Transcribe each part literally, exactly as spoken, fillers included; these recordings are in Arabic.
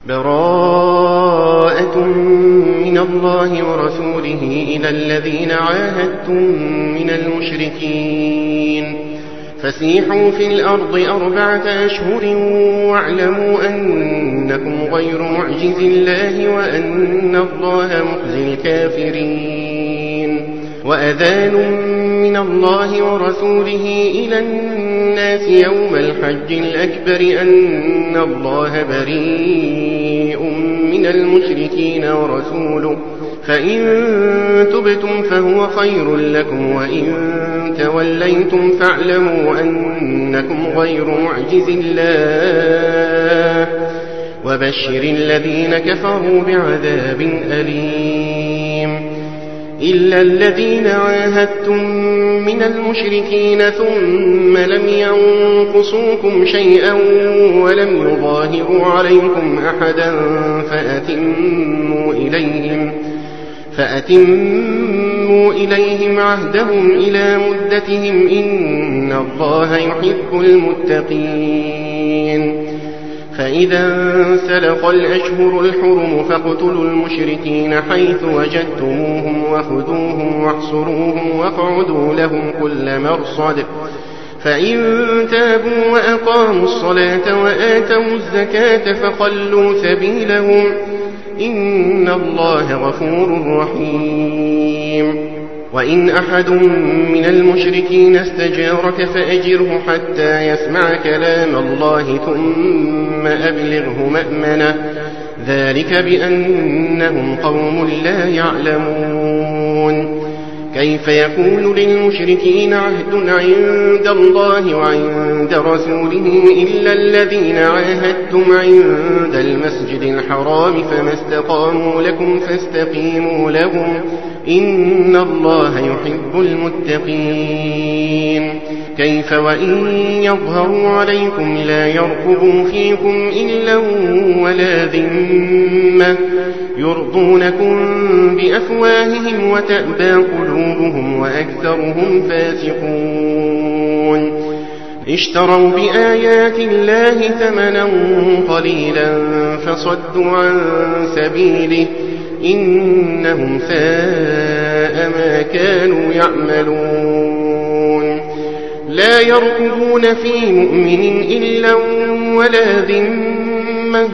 براءة من الله ورسوله إلى الذين عاهدتم من المشركين فسيحوا في الأرض أربعة أشهر واعلموا أنكم غير معجز الله وأن الله مخزي الكافرين وأذان من الله ورسوله إلى الناس يوم الحج الأكبر أن الله بريء من المشركين ورسوله فإن تبتم فهو خير لكم وإن توليتم فاعلموا أنكم غير معجز الله وبشر الذين كفروا بعذاب أليم إلا الذين عاهدتم من المشركين ثم لم ينقصوكم شيئا ولم يظاهروا عليكم أحدا فأتموا إليهم فأتموا إليهم عهدهم إلى مدتهم إن الله يحب المتقين فإذا انسلخ الأشهر الحرم فاقتلوا المشركين حيث وجدتموهم وخذوهم واحصروهم واقعدوا لهم كل مرصد فإن تابوا وأقاموا الصلاة وآتوا الزكاة فخلوا سبيلهم إن الله غفور رحيم وإن أحد من المشركين استجارك فأجره حتى يسمع كلام الله ثم أبلغه مأمنه ذلك بأنهم قوم لا يعلمون كيف يكون للمشركين عهد عند الله وعند رسوله إلا الذين عاهدتم عند المسجد الحرام فما استقاموا لكم فاستقيموا لهم إن الله يحب المتقين كيف وإن يظهروا عليكم لا يرقبوا فيكم إلا ولا ذمة يرضونكم بأفواههم وتأبى قلوبهم وأكثرهم فاسقون اشتروا بآيات الله ثمنا قليلا فصدوا عن سبيله إنهم ساء ما كانوا يعملون لا يرقبون في مؤمن إلا ولا ذمة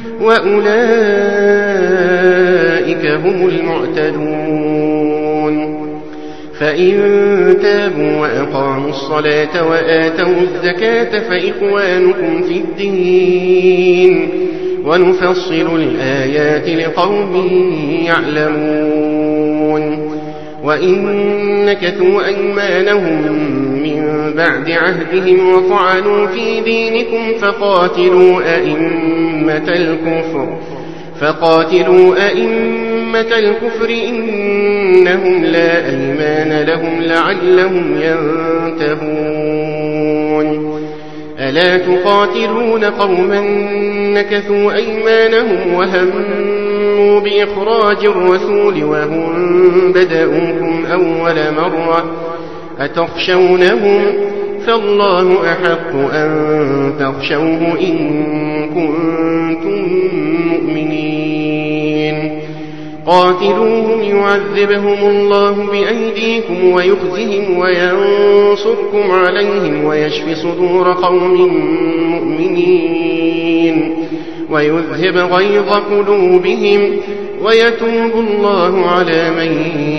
وأولئك هم المعتدون فإن تابوا وأقاموا الصلاة وآتوا الزكاة فإخوانكم في الدين ونفصل الآيات لقوم يعلمون وإن نكثوا أيمانهم من بعد عهدهم وطعنوا في دينكم فقاتلوا أئمة الكفر فقاتلوا أئمة الكفر إنهم لا أيمان لهم لعلهم ينتهون ألا تقاتلون قوما نكثوا أيمانهم وهموا بإخراج الرسول وهم بدأوكم أول مرة أتخشونهم فالله أحق أن تخشوه إن كنتم مؤمنين قاتلوهم يعذبهم الله بأيديكم ويخزهم وينصركم عليهم ويشف صدور قوم مؤمنين ويذهب غيظ قلوبهم ويتوب الله على من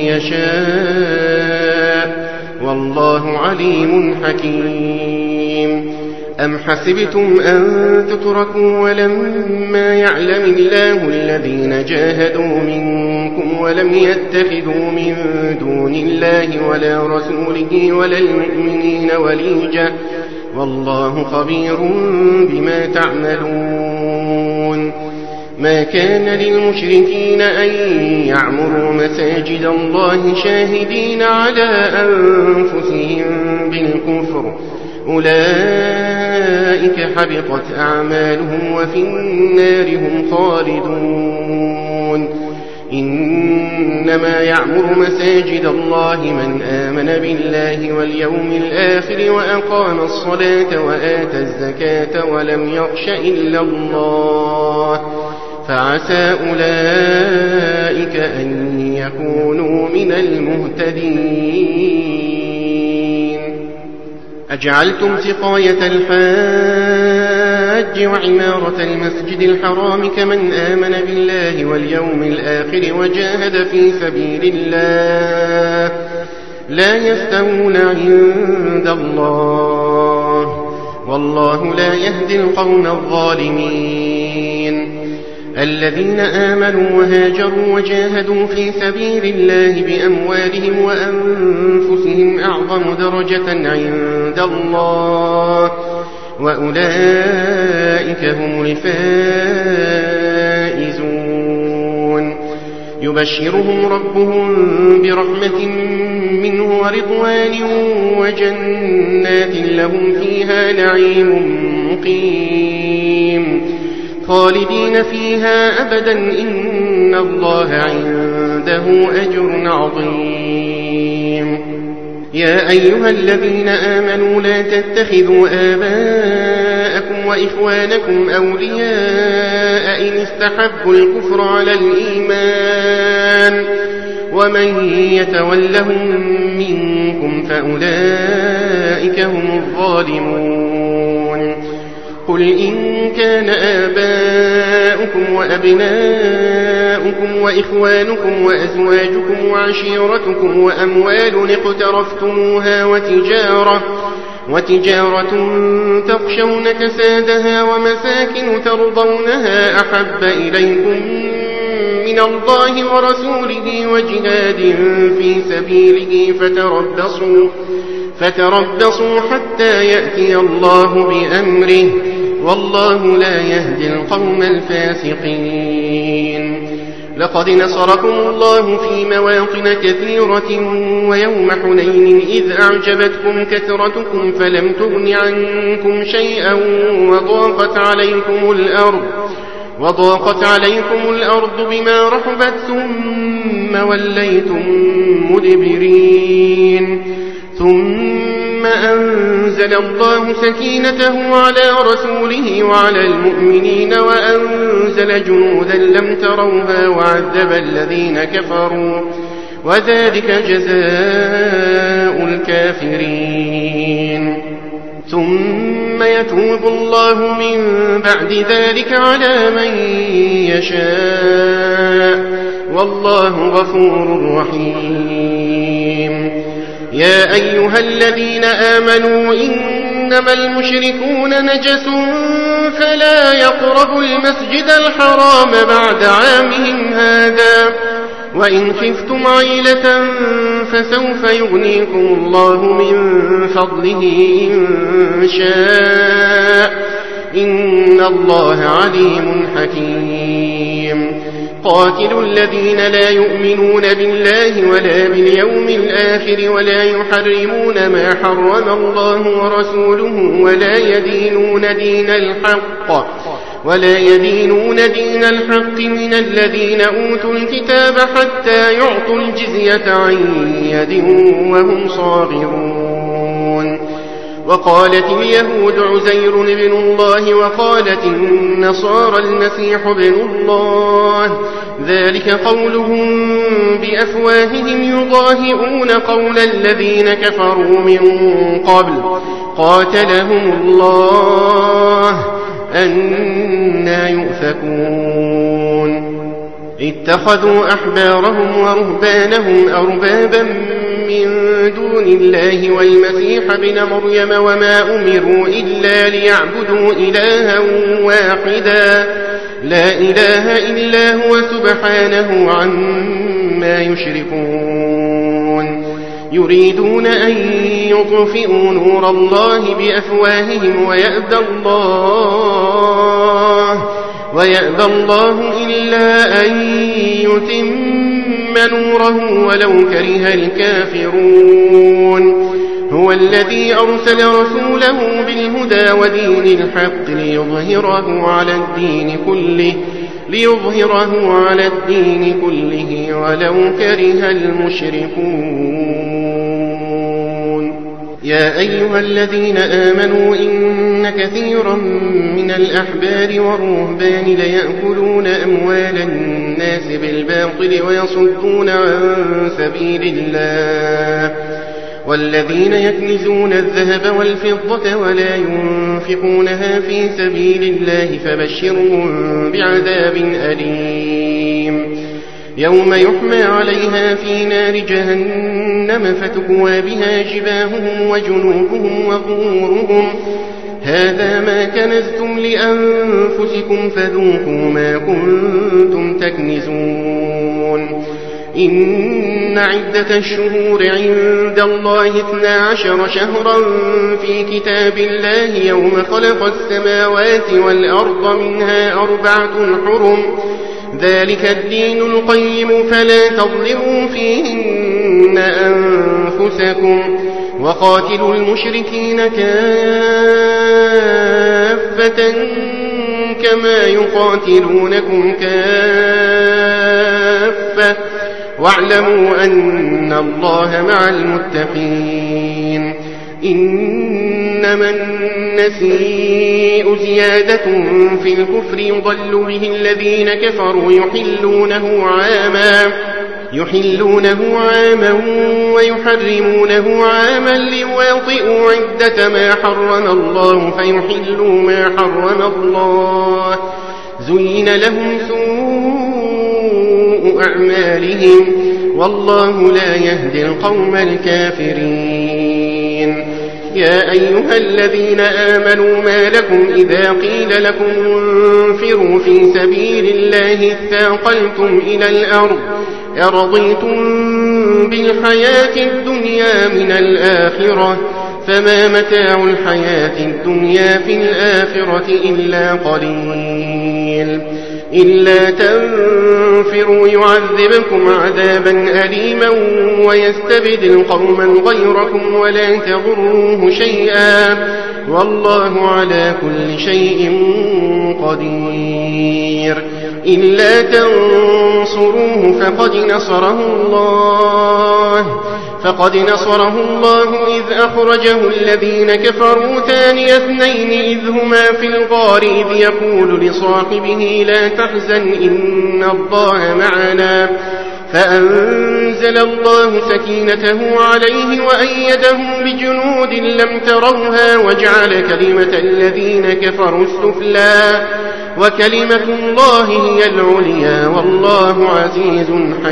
يشاء والله عليم حكيم أم حسبتم أن تتركوا ولما يعلم الله الذين جاهدوا منكم ولم يتخذوا من دون الله ولا رسوله ولا المؤمنين وليجا والله خبير بما تعملون ما كان للمشركين أن يعمروا مساجد الله شاهدين على أنفسهم بالكفر أولئك حبطت أعمالهم وفي النار هم خالدون إنما يعمر مساجد الله من آمن بالله واليوم الآخر وأقام الصلاة وآتى الزكاة ولم يخش إلا الله فعسى أولئك أن يكونوا من المهتدين. أجعلتم سقاية الحاج وعمارة المسجد الحرام كمن آمن بالله واليوم الآخر وجاهد في سبيل الله لا يستوون عند الله والله لا يهدي القوم الظالمين. الذين آمنوا وهاجروا وجاهدوا في سبيل الله بأموالهم وأنفسهم أعظم درجة عند الله وأولئك هم الفائزون. يبشرهم ربهم برحمة منه ورضوان وجنات لهم فيها نعيم مقيم خالدين فيها أبدا إن الله عنده أجر عظيم. يا أيها الذين آمنوا لا تتخذوا آباءكم وإخوانكم أولياء إن استحبوا الكفر على الإيمان ومن يتولهم منكم فأولئك هم الظالمون. قل إن كان آباؤكم وأبناؤكم وإخوانكم وأزواجكم وعشيرتكم وأموال اقترفتموها وتجارة, وتجارة تخشون كسادها ومساكن ترضونها أحب إليكم من الله ورسوله وجهاد في سبيله فتربصوا, فتربصوا حتى يأتي الله بأمره والله لا يهدي القوم الفاسقين. لقد نصركم الله في مواطن كثيرة ويوم حنين إذ أعجبتكم كثرتكم فلم تغن عنكم شيئا وضاقت عليكم الأرض وضاقت عليكم الأرض بما رحبت ثم وليتم مدبرين. ثم أنزل الله سكينته على رسوله وعلى المؤمنين وأنزل جنودا لم تروها وعذب الذين كفروا وذلك جزاء الكافرين. ثم يتوب الله من بعد ذلك على من يشاء والله غفور رحيم. يا أيها الذين آمنوا إنما المشركون نجس فلا يقربوا المسجد الحرام بعد عامهم هذا وإن خفتم عيلة فسوف يغنيكم الله من فضله إن شاء إن الله عليم حكيم. قاتلوا الذين لا يؤمنون بالله ولا باليوم الآخر ولا يحرمون ما حرم الله ورسوله ولا يدينون دين الحق ولا يدينون دين الحق من الذين أوتوا الكتاب حتى يعطوا الجزية عن يد وهم صاغرون. وقالت اليهود عزير بن الله وقالت النصارى المسيح بن الله ذلك قولهم بأفواههم يضاهئون قول الذين كفروا من قبل قاتلهم الله أنى يؤفكون. اتخذوا أحبارهم ورهبانهم أربابا من دون الله والمسيح ابن مريم وما أمروا إلا ليعبدوا إلها واحدا لا إله إلا هو سبحانه عما يشركون. يريدون أن يطفئوا نور الله بأفواههم ويأبى الله ويأبى الله إلا أن يتم نوره ولو كره الكافرون. هو الذي أرسل رسوله بالهدى ودين الحق ليظهره على الدين كله ليظهره على الدين كله ولو كره المشركون. يا أيها الذين آمنوا إن كثيرا من الأحبار والرهبان ليأكلون أموال الناس بالباطل ويصدون عن سبيل الله والذين يكنزون الذهب والفضة ولا ينفقونها في سبيل الله فبشرهم بعذاب أليم يوم يحمى عليها في نار جهنم فتكوى بها جباههم وجنوبهم وظهورهم هذا ما كنزتم لأنفسكم فذوقوا ما كنتم تكنزون إن عدة الشهور عند الله اثنا عشر شهرا في كتاب الله يوم خلق السماوات والأرض منها أربعة حرم ذلك الدين القيم فلا تظلموا فيهن أنفسكم وقاتلوا المشركين كافة كما يقاتلونكم كافة واعلموا أن الله مع المتقين إنما النسيء زيادة في الكفر يضل به الذين كفروا يحلونه عاما يحلونه عاما ويحرمونه عاما ليواطئوا عدة ما حرم الله فيحلوا ما حرم الله زين لهم سوء أعمالهم والله لا يهدي القوم الكافرين يا أيها الذين آمنوا ما لكم إذا قيل لكم انفروا في سبيل الله اثاقلتم إلى الأرض أرضيتم بالحياة الدنيا من الآخرة فما متاع الحياة الدنيا في الآخرة إلا قليل إلا تنفروا يعذبكم عذابا أليما ويستبدل قوما غيركم ولا تضروه شيئا والله على كل شيء قدير إلا تنصروه فقد نصره الله فقد نصره الله إذ أخرجه الذين كفروا ثاني اثنين إذ هما في الغار إذ يقول لصاحبه لا تحزن إن الله معنا فأنزل الله سكينته عليه وأيده بجنود لم تروها وجعل كلمة الذين كفروا السفلى وكلمة الله هي العليا والله عزيز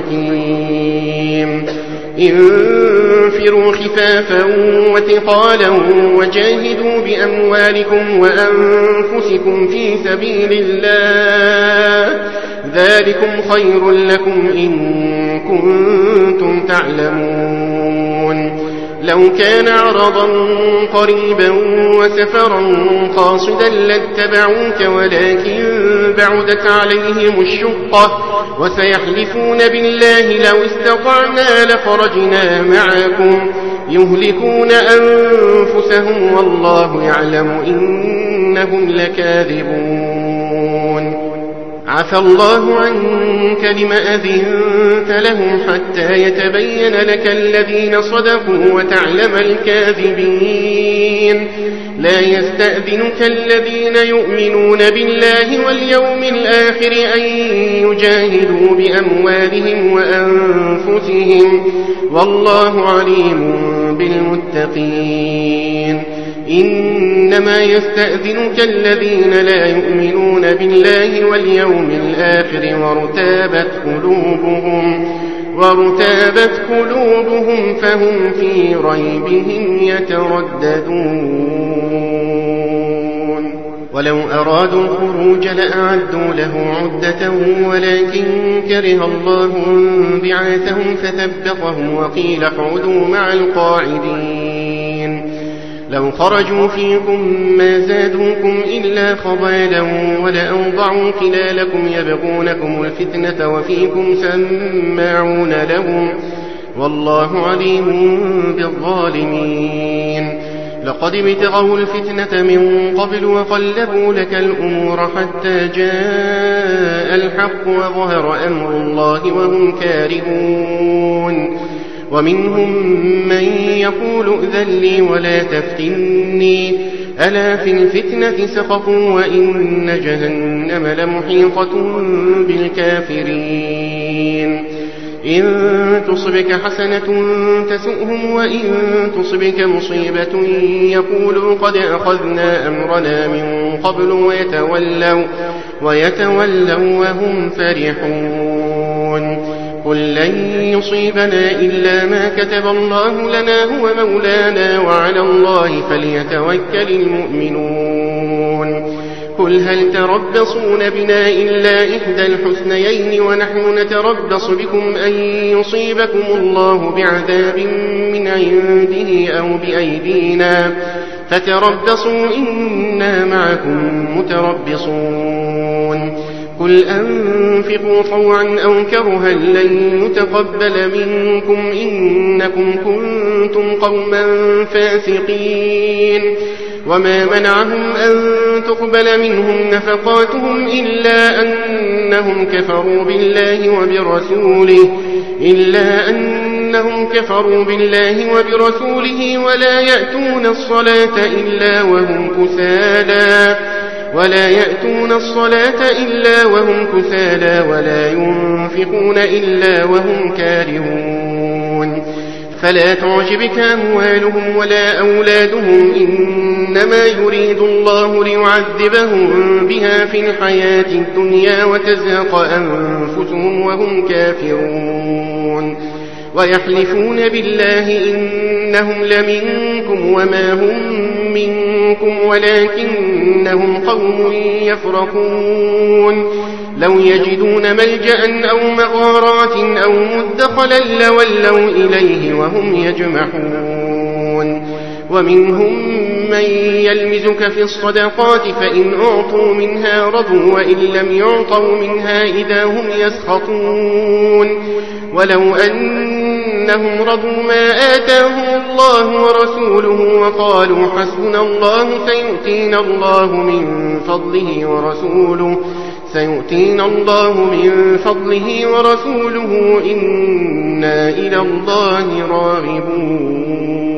حكيم انفروا خفافا وثقالا وجاهدوا بأموالكم وأنفسكم في سبيل الله ذلكم خير لكم إن كنتم تعلمون لو كان عرضا قريبا وسفرا قاصدا لاتبعوك ولكن بعدت عليهم الشقة وسيحلفون بالله لو استطعنا لخرجنا معكم يهلكون أنفسهم والله يعلم إنهم لكاذبون عفى الله عنك لما أذنت لهم حتى يتبين لك الذين صدقوا وتعلم الكاذبين لا يستأذنك الذين يؤمنون بالله واليوم الآخر أن يجاهدوا بأموالهم وأنفسهم والله عليم بالمتقين إنما يستأذنك الذين لا يؤمنون بالله واليوم الآخر وارتابت قلوبهم وارتابت قلوبهم فهم في ريبهم يترددون ولو أرادوا الخروج لأعدوا له عدة ولكن كره الله بعاثهم فثبطهم وقيل اقعدوا مع القاعدين لو خرجوا فيكم ما زادوكم إلا خبالا ولأوضعوا خلالكم يبغونكم الفتنة وفيكم سماعون لهم والله عليم بالظالمين لقد ابتغوا الفتنة من قبل وقلبوا لك الأمور حتى جاء الحق وظهر أمر الله وهم كارهون ومنهم من يقول ائذن لي ولا تفتني ألا في الفتنة سقطوا وإن جهنم لمحيطة بالكافرين إن تصبك حسنة تسؤهم وإن تصبك مصيبة يقولوا قد أخذنا أمرنا من قبل ويتولوا, ويتولوا وهم فرحون قل لن يصيبنا إلا ما كتب الله لنا هو مولانا وعلى الله فليتوكل المؤمنون قل هل تربصون بنا إلا إحدى الحسنيين ونحن نتربص بكم أن يصيبكم الله بعذاب من عنده أو بأيدينا فتربصوا إنا معكم متربصون قل أنفقوا طوعا أو كرها لن يتقبل منكم إنكم كنتم قوما فاسقين وما منعهم أن تقبل منهم نفقاتهم إلا أنهم كفروا بالله وبرسوله إلا أنهم كفروا بالله وبرسوله ولا يأتون الصلاة إلا وهم كسالى ولا يأتون الصلاة إلا وهم كسالى ولا ينفقون إلا وهم كارهون فلا تعجبك أموالهم ولا أولادهم إنما يريد الله ليعذبهم بها في الحياة الدنيا وتزهق أنفسهم وهم كافرون ويحلفون بالله إنهم لمنكم وما هم منكم ولكنهم قوم يفرقون لو يجدون ملجأ أو مغارات أو مدخلا لولوا إليه وهم يجمحون ومنهم من يلمزك في الصدقات فإن أعطوا منها رضوا وإن لم يعطوا منها إذا هم يسخطون ولو أنهم رضوا ما آتاهم الله ورسوله وقالوا حسبنا الله سيؤتينا الله من فضله ورسوله سيؤتينا الله من فضله ورسوله إنا إلى الله راغبون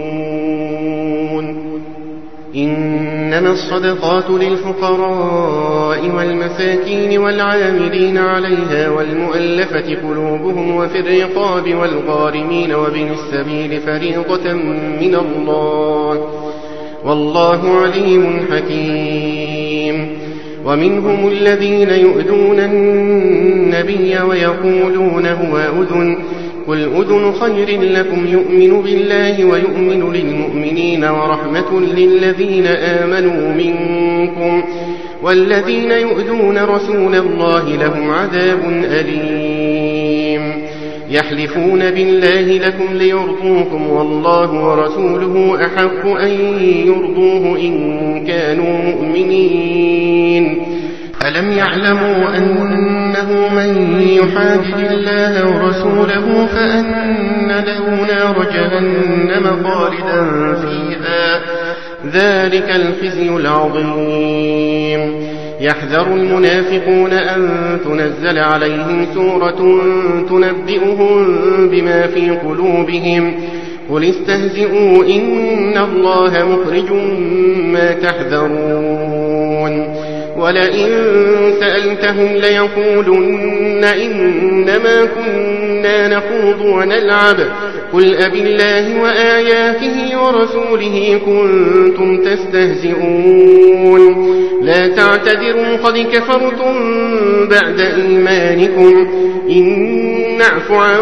إنما الصدقات للفقراء والمساكين والعاملين عليها والمؤلفة قلوبهم وفي الرقاب والغارمين وابن السبيل فريضة من الله والله عليم حكيم ومنهم الذين يؤذون النبي ويقولون هو أذن قل أذن خير لكم يؤمن بالله ويؤمن للمؤمنين ورحمة للذين آمنوا منكم والذين يؤذون رسول الله لهم عذاب أليم يحلفون بالله لكم ليرضوكم والله ورسوله أحق أن يرضوه إن كانوا مؤمنين ألم يعلموا أنه من يحادد الله ورسوله فأن له نار جهنم خالدا فيها ذلك الخزي العظيم يحذر المنافقون أن تنزل عليهم سورة تنبئهم بما في قلوبهم قل استهزئوا إن الله مخرج ما تحذرون ولئن سألتهم ليقولن إنما كنا نخوض ونلعب قل أبالله وآياته ورسوله كنتم تستهزئون لا تعتذروا قد كفرتم بعد إيمانكم إن نعف عن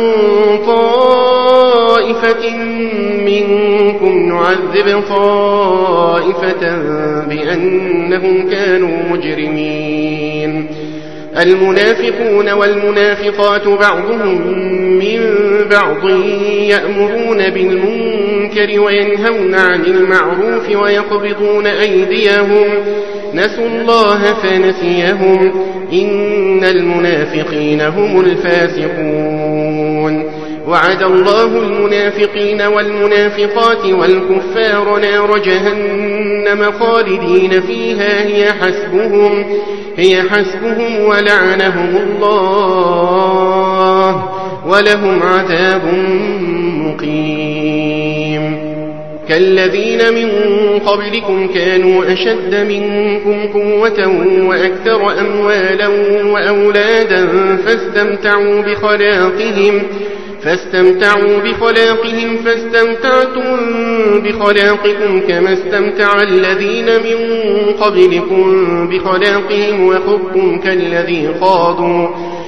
طائفة منكم نعذب طائفة بأنهم كانوا مجرمين المنافقون والمنافقات بعضهم من بعض يأمرون بالمنكر وينهون عن المعروف ويقبضون أيديهم نسوا الله فنسيهم إن المنافقين هم الفاسقون وعد الله المنافقين والمنافقات والكفار نار جهنم خالدين فيها هي حسبهم هي حسبهم ولعنهم الله ولهم عذاب مقيم كالذين من قبلكم كانوا أشد منكم قوة وأكثر أموالا وأولادا فاستمتعوا بخلاقهم فاستمتعوا بخلاقهم فاستمتعتم بخلاقكم كما استمتع الذين من قبلكم بخلاقهم وخضتم كالذي خاضوا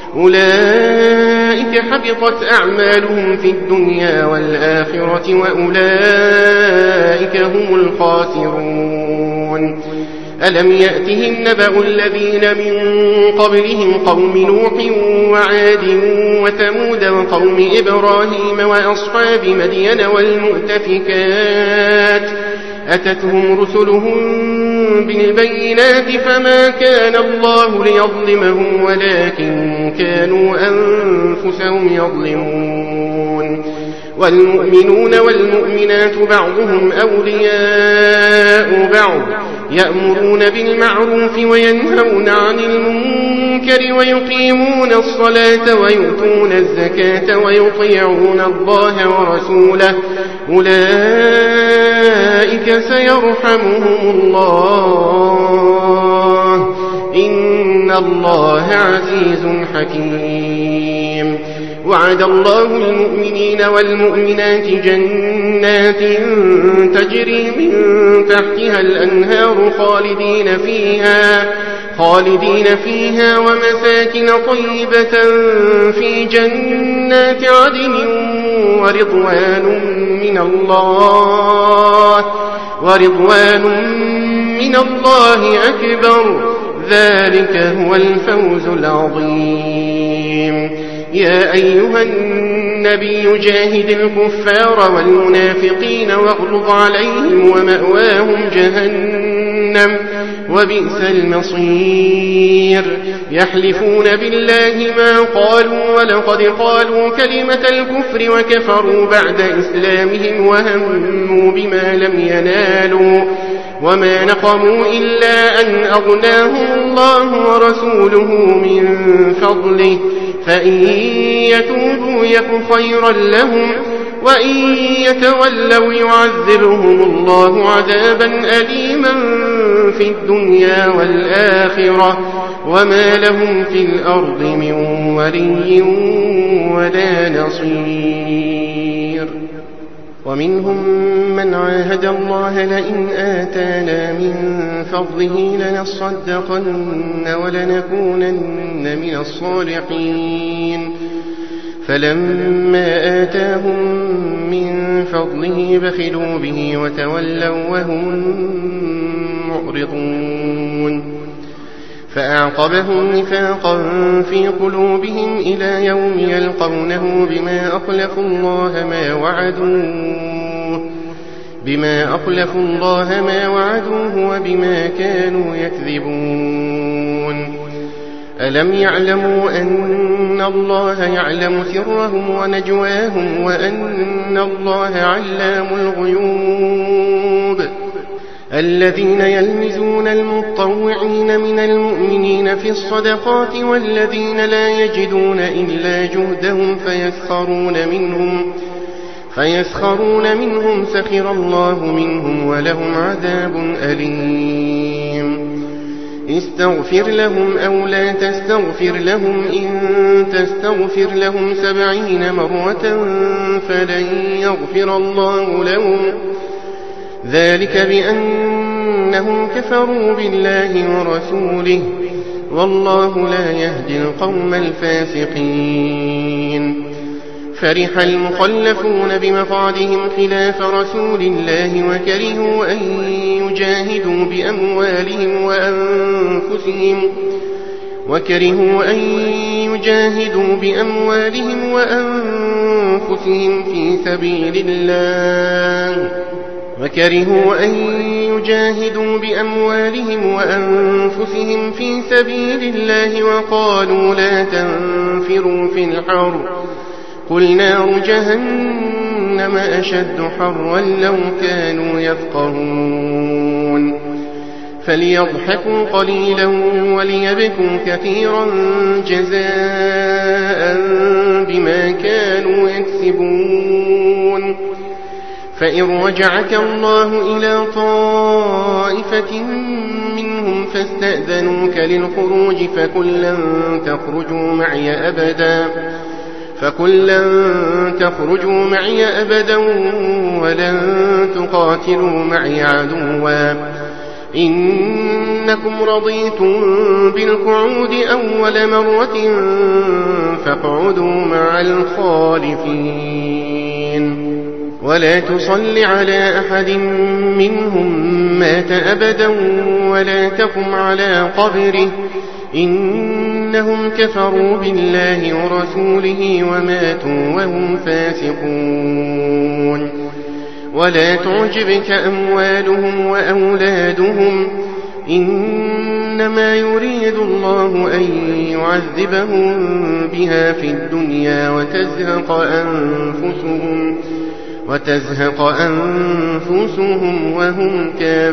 أولئك حبطت أعمالهم في الدنيا والآخرة وأولئك هم الخاسرون ألم يأتهم نبأ الذين من قبلهم قوم نوح وعاد وثمود وقوم إبراهيم وأصحاب مدين والمؤتفكات أتتهم رسلهم بالبينات فما كان الله ليظلمهم ولكن كانوا أنفسهم يظلمون والمؤمنون والمؤمنات بعضهم أولياء بعض يأمرون بالمعروف وينهون عن المنكر ويقيمون الصلاة ويؤتون الزكاة ويطيعون الله ورسوله أولئك سيرحمهم الله إن الله عزيز حكيم وعد الله المؤمنين والمؤمنات جنات تجري من تحتها الأنهار خالدين فيها خالدين فيها ومساكن طيبة في جنات عدن ورضوان من الله ورضوان من الله أكبر ذلك هو الفوز العظيم يا أيها النبي جاهد الكفار والمنافقين واغلظ عليهم ومأواهم جهنم وبئس المصير يحلفون بالله ما قالوا ولقد قالوا كلمة الكفر وكفروا بعد إسلامهم وهموا بما لم ينالوا وما نقموا إلا أن أغناهم الله ورسوله من فضله فإن يتوبوا يك خيرا لهم وإن يتولوا يعذبهم الله عذابا أليما في الدنيا والآخرة وما لهم في الأرض من ولي ولا نصير ومنهم من عاهد الله لئن آتانا من فضله لنصدقن ولنكونن من الصالحين فلما آتاهم من فضله بخلوا به وتولوا وهم معرضون فأعقبهم نفاقا في قلوبهم إلى يوم يلقونه بما أخلفوا الله ما وعدوه بما أخلفوا الله ما وعدوه وبما كانوا يكذبون ألم يعلموا أن الله يعلم سرهم ونجواهم وأن الله علام الغيوب الذين يلمزون المطوعين من المؤمنين في الصدقات والذين لا يجدون إلا جهدهم فيسخرون منهم فيسخرون منهم سخر الله منهم ولهم عذاب أليم استغفر لهم أو لا تستغفر لهم إن تستغفر لهم سبعين مرة فلن يغفر الله لهم ذلك بأنهم كفروا بالله ورسوله والله لا يهدي القوم الفاسقين فرح المخلفون بمقعدهم خلاف رسول الله وكرهوا أن يجاهدوا بأموالهم وأنفسهم وكرهوا أن يجاهدوا بأموالهم وأنفسهم في سبيل الله وكرهوا أن يجاهدوا بأموالهم وأنفسهم في سبيل الله وقالوا لا تنفروا في الحر قل نار جهنم أشد حرا لو كانوا يفقهون فليضحكوا قليلا وليبكوا كثيرا جزاء بما كانوا يكسبون فإن رجعك الله إلى طائفة منهم فاستأذنوك للخروج فقل لن تخرجوا معي أبدا فقل لن تخرجوا معي أبدا ولن تقاتلوا معي عدوا إنكم رضيتم بالقعود أول مرة فاقعدوا مع الخالفين ولا تصل على أحد منهم مات أبدا ولا تقم على قبره إنهم كفروا بالله ورسوله وماتوا وهم فاسقون ولا تعجبك أموالهم وأولادهم إنما يريد الله أن يعذبهم بها في الدنيا وتزهق أنفسهم وتزهق أنفسهم وهم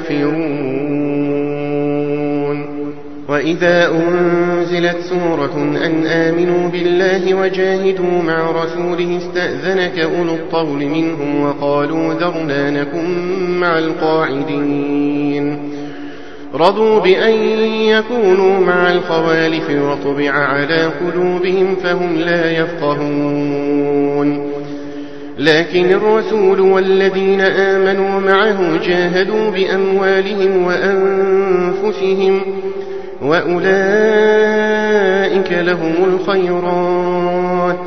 كافرون وإذا أنزلت سورة أن آمنوا بالله وجاهدوا مع رسوله استأذنك أولو الطول منهم وقالوا ذرنا نكن مع القاعدين رضوا بأن يكونوا مع الخوالف وطبع على قلوبهم فهم لا يفقهون لكن الرسول والذين آمنوا معه جاهدوا بأموالهم وأنفسهم وأولئك لهم الخيرات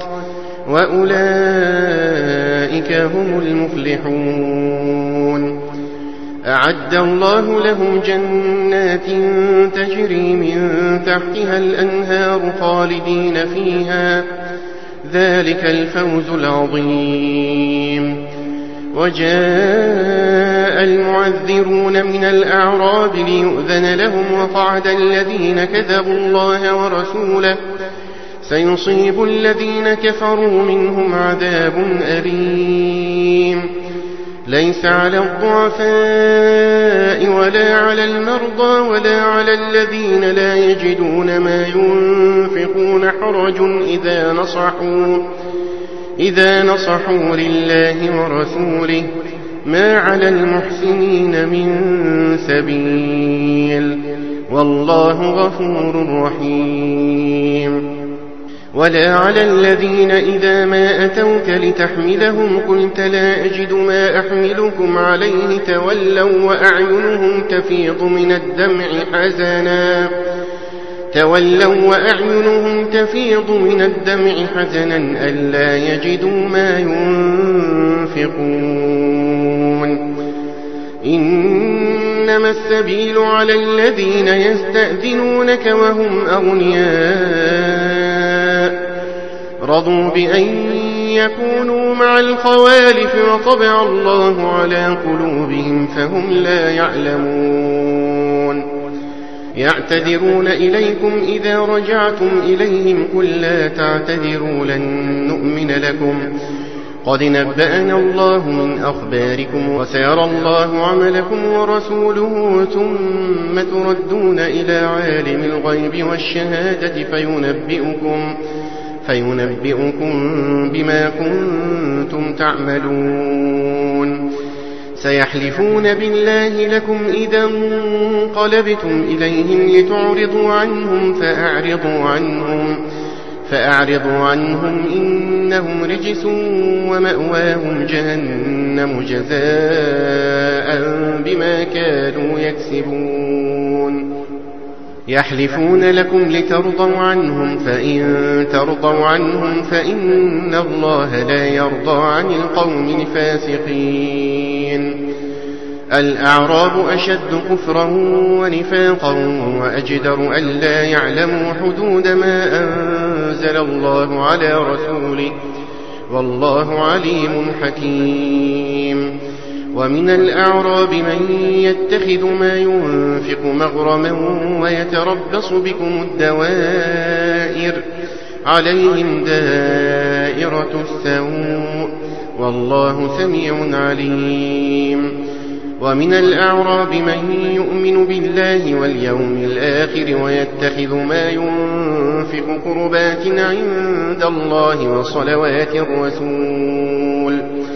وأولئك هم المفلحون أعد الله لهم جنات تجري من تحتها الأنهار خالدين فيها ذلك الفوز العظيم وجاء المعذرون من الأعراب ليؤذن لهم وقعد الذين كذبوا الله ورسوله سيصيب الذين كفروا منهم عذاب أليم ليس على الضعفاء ولا على المرضى ولا على الذين لا يجدون ما ينفقون حرج إذا نصحوا إذا نصحوا لله ورسوله ما على المحسنين من سبيل والله غفور رحيم ولا على الذين إذا ما أتوك لتحملهم قلت لا أجد ما أحملكم عليه تولوا وأعينهم تفيض من الدمع حزنا تولوا وأعينهم تفيض من الدمع حزنا ألا يجدوا ما ينفقون إنما السبيل على الذين يستأذنونك وهم أغنياء رضوا بأن يكونوا مع الخوالف وطبع الله على قلوبهم فهم لا يعلمون يعتذرون إليكم إذا رجعتم إليهم قل لا تعتذروا لن نؤمن لكم قد نبأنا الله من أخباركم وسيرى الله عملكم ورسوله ثم تردون إلى عالم الغيب والشهادة فينبئكم, فينبئكم بما كنتم تعملون سيحلفون بالله لكم إذا انقلبتم إليهم لتعرضوا عنهم فأعرضوا عنهم فأعرضوا عنهم إنهم رجس ومأواهم جهنم جزاء بما كانوا يكسبون يحلفون لكم لترضوا عنهم فإن ترضوا عنهم فإن الله لا يرضى عن القوم الفاسقين الأعراب أشد كفرا ونفاقا وأجدر ألا يعلموا حدود ما أنزل الله على رسوله والله عليم حكيم ومن الأعراب من يتخذ ما ينفق مغرما ويتربص بكم الدوائر عليهم دائرة السوء والله سميع عليم ومن الأعراب من يؤمن بالله واليوم الآخر ويتخذ ما ينفق قربات عند الله وصلوات الرسول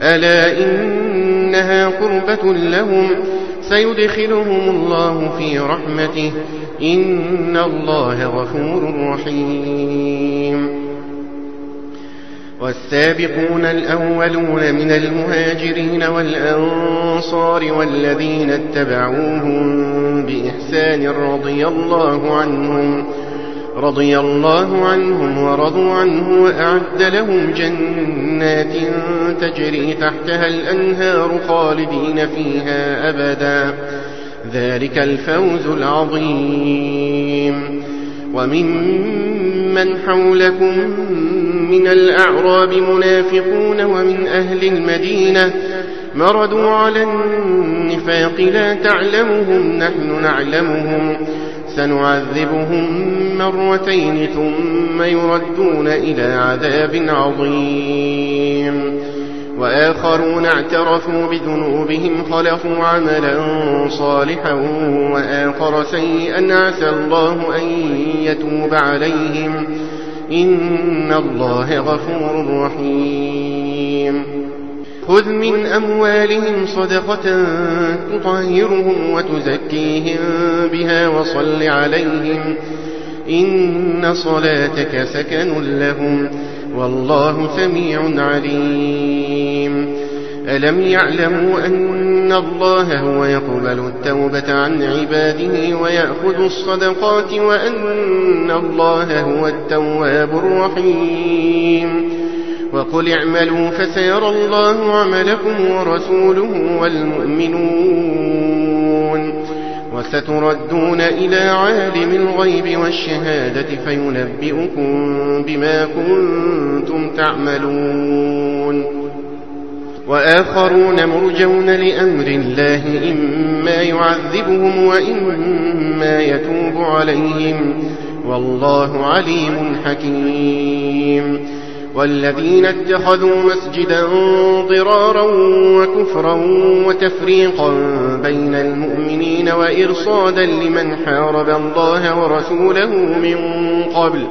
ألا إنها قربة لهم سيدخلهم الله في رحمته إن الله غفور رحيم. والسابقون الأولون من المهاجرين والأنصار والذين اتبعوهم بإحسان رضي الله عنهم رضي الله عنهم ورضوا عنه وأعد لهم جنات تجري تحتها الأنهار خالدين فيها أبدا ذلك الفوز العظيم. وممن حولكم من الأعراب منافقون ومن أهل المدينة مردوا على النفاق لا تعلمهم نحن نعلمهم سنعذبهم مرتين ثم يردون إلى عذاب عظيم. وآخرون اعترفوا بذنوبهم خلقوا عملا صالحا وآخر سيئا عسى الله أن يتوب عليهم إن الله غفور رحيم. خذ من أموالهم صدقة تطهرهم وتزكيهم بها وصل عليهم إن صلاتك سكن لهم والله سميع عليم. ألم يعلموا أن الله هو يقبل التوبة عن عباده ويأخذ الصدقات وأن الله هو التواب الرحيم. وقل اعملوا فسيرى الله عملكم ورسوله والمؤمنون وستردون إلى عالم الغيب والشهادة فينبئكم بما كنتم تعملون. وآخرون مرجون لأمر الله إما يعذبهم وإما يتوب عليهم والله عليم حكيم. والذين اتخذوا مسجدا ضرارا وكفرا وتفريقا بين المؤمنين وإرصادا لمن حارب الله ورسوله من قبل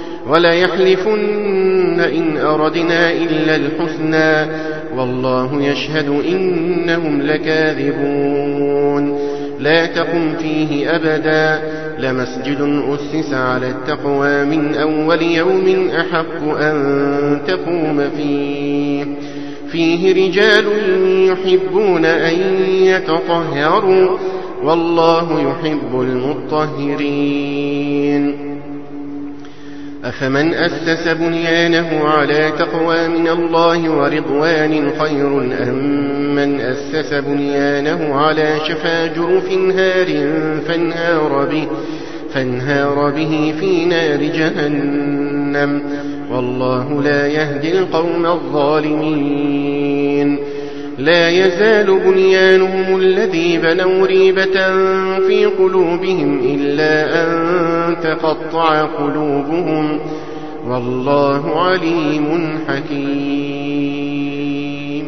وليحلفن إن أردنا إلا الحسنى والله يشهد إنهم لكاذبون. لا تقم فيه أبدا لمسجد أسس على التقوى من أول يوم أحق أن تقوم فيه فيه رجال يحبون أن يتطهروا والله يحب المطهرين. أفمن أسس بنيانه على تقوى من الله ورضوان خير أم من أسس بنيانه على شفا جرف هار فانهار به, فانهار به في نار جهنم والله لا يهدي القوم الظالمين. لا يزال بنيانهم الذي بنوا ريبة في قلوبهم إلا أن تقطع قلوبهم والله عليم حكيم.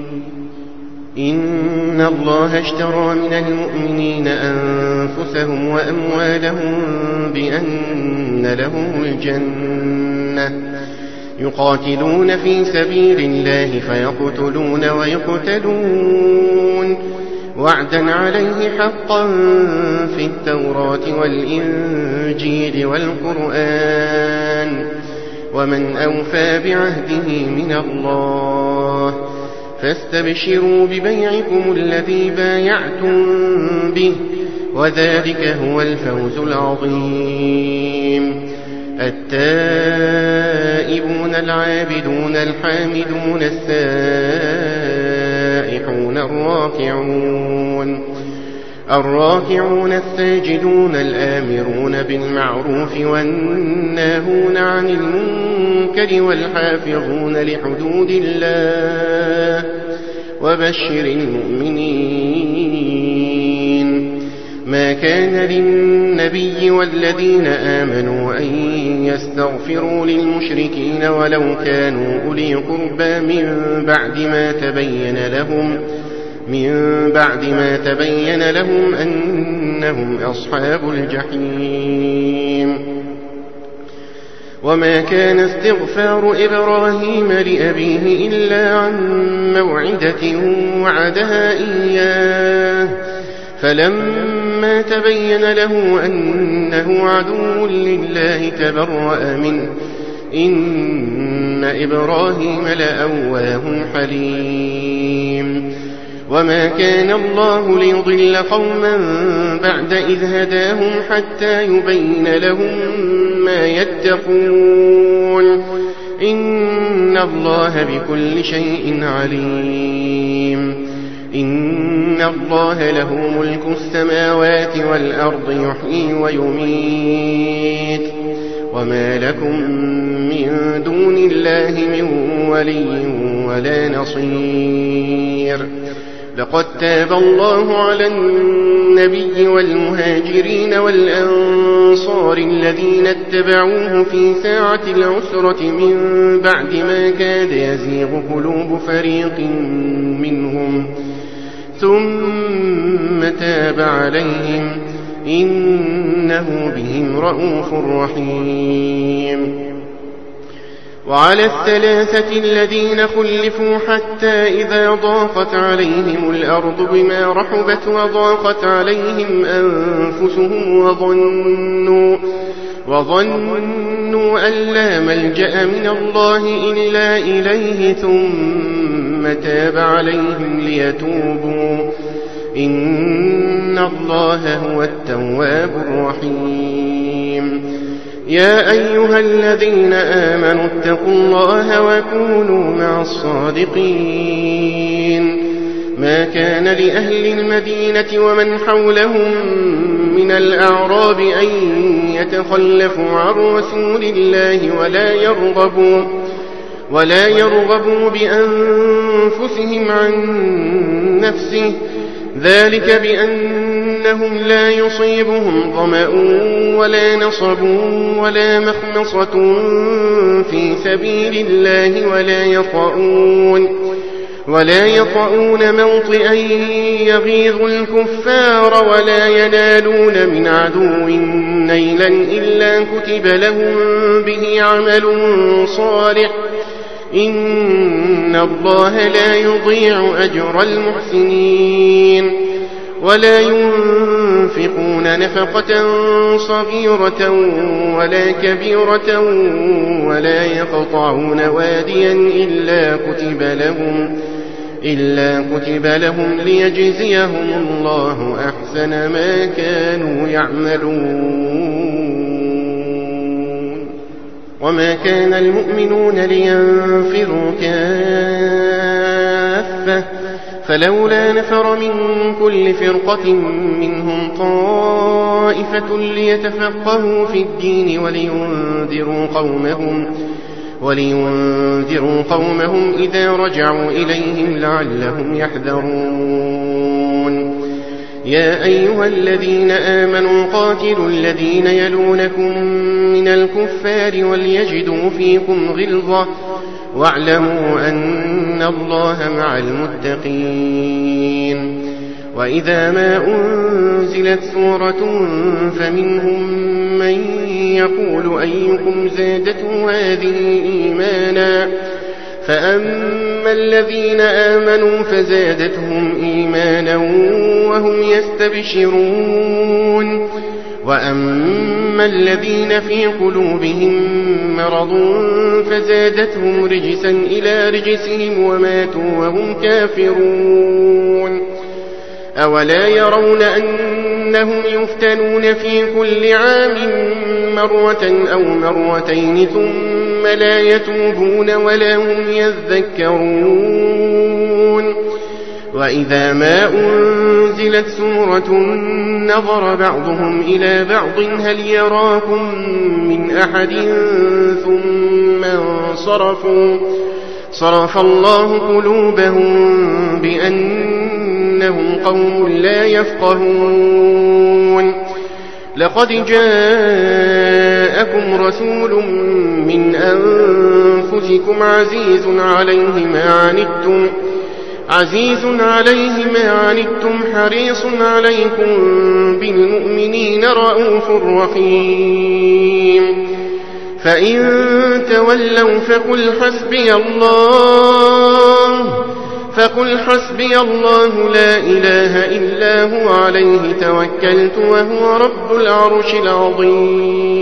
إن الله اشترى من المؤمنين أنفسهم وأموالهم بأن لهم الجنة يقاتلون في سبيل الله فيقتلون ويقتلون وعدا عليه حقا في التوراة والإنجيل والقرآن ومن أوفى بعهده من الله فاستبشروا ببيعكم الذي بايعتم به وذلك هو الفوز العظيم. التائبون العابدون الحامدون السائحون الراكعون الراكعون الساجدون الآمرون بالمعروف والناهون عن المنكر والحافظون لحدود الله وبشر المؤمنين. ما كان للنبي والذين آمنوا أن يستغفروا للمشركين ولو كانوا أولي قربى من بعد ما تبين لهم من بعد ما تبين لهم أنهم أصحاب الجحيم. وما كان استغفار إبراهيم لأبيه إلا عن موعدة وعدها إياه فلما تبين له أنه عدو لله تبرأ منه إن إبراهيم لأواه حليم وما كان الله ليضل قوما بعد إذ هداهم حتى يبين لهم ما يتقون إن الله بكل شيء عليم إن الله له ملك السماوات والأرض يحيي ويميت وما لكم من دون الله من ولي ولا نصير لقد تاب الله على النبي والمهاجرين والأنصار الذين اتبعوه في ساعة العسرة من بعد ما كاد يزيغ قلوب فريق منهم ثم تاب عليهم إنه بهم رءوف رحيم وعلى الثلاثة الذين خلفوا حتى إذا ضاقت عليهم الأرض بما رحبت وضاقت عليهم أنفسهم وظنوا, وظنوا أن لا ملجأ من الله إلا إليه ثم تاب عليهم ليتوبوا إن الله هو التواب الرحيم يا أيها الذين آمنوا اتقوا الله وكونوا مع الصادقين ما كان لأهل المدينة ومن حولهم من الأعراب أن يتخلفوا عن رسول الله ولا يرغبوا ولا يرغبوا بأنفسهم عن نفسه ذلك بأنهم لا يصيبهم ظمأ ولا نصب ولا مخمصة في سبيل الله ولا يطؤون ولا يطؤون موطئا يغيظ الكفار ولا ينالون من عدو نيلا إلا كتب لهم به عمل صالح إن الله لا يضيع أجر المحسنين ولا ينفقون نفقة صغيرة ولا كبيرة ولا يقطعون واديا إلا كتب لهم إلا كتب لهم ليجزيهم الله أحسن ما كانوا يعملون وما كان المؤمنون لينفروا كافة فلولا نفر من كل فرقة منهم طائفة ليتفقهوا في الدين ولينذروا قومهم ولينذروا قومهم إذا رجعوا إليهم لعلهم يحذرون يا أيها الذين آمنوا قاتلوا الذين يلونكم من الكفار وليجدوا فيكم غلظة واعلموا أن الله مع المتقين وإذا ما أنزلت سورة فمنهم من يقول أيكم زادته هذه إيمانا فأما الذين آمنوا فزادتهم إيمانا وهم يستبشرون وأما الذين في قلوبهم مرض فزادتهم رجسا إلى رجسهم وماتوا وهم كافرون أولا يرون أنهم يفتنون في كل عام مرة أو مرتين ثم لا يتوبون ولا هم يذكرون وإذا ما أنزلت سورة نظر بعضهم إلى بعض هل يراكم من أحد ثم انصرفوا صرف الله قلوبهم بأنهم قوم لا يفقهون لقد جاءكم رسول من أنفسكم عزيز عليه ما عنتم عزيز عليه ما عنتم حريص عليكم بالمؤمنين رؤوف رحيم فإن تولوا فقل حسبي الله فقل حسبي الله لا إله إلا هو عليه توكلت وهو رب العرش العظيم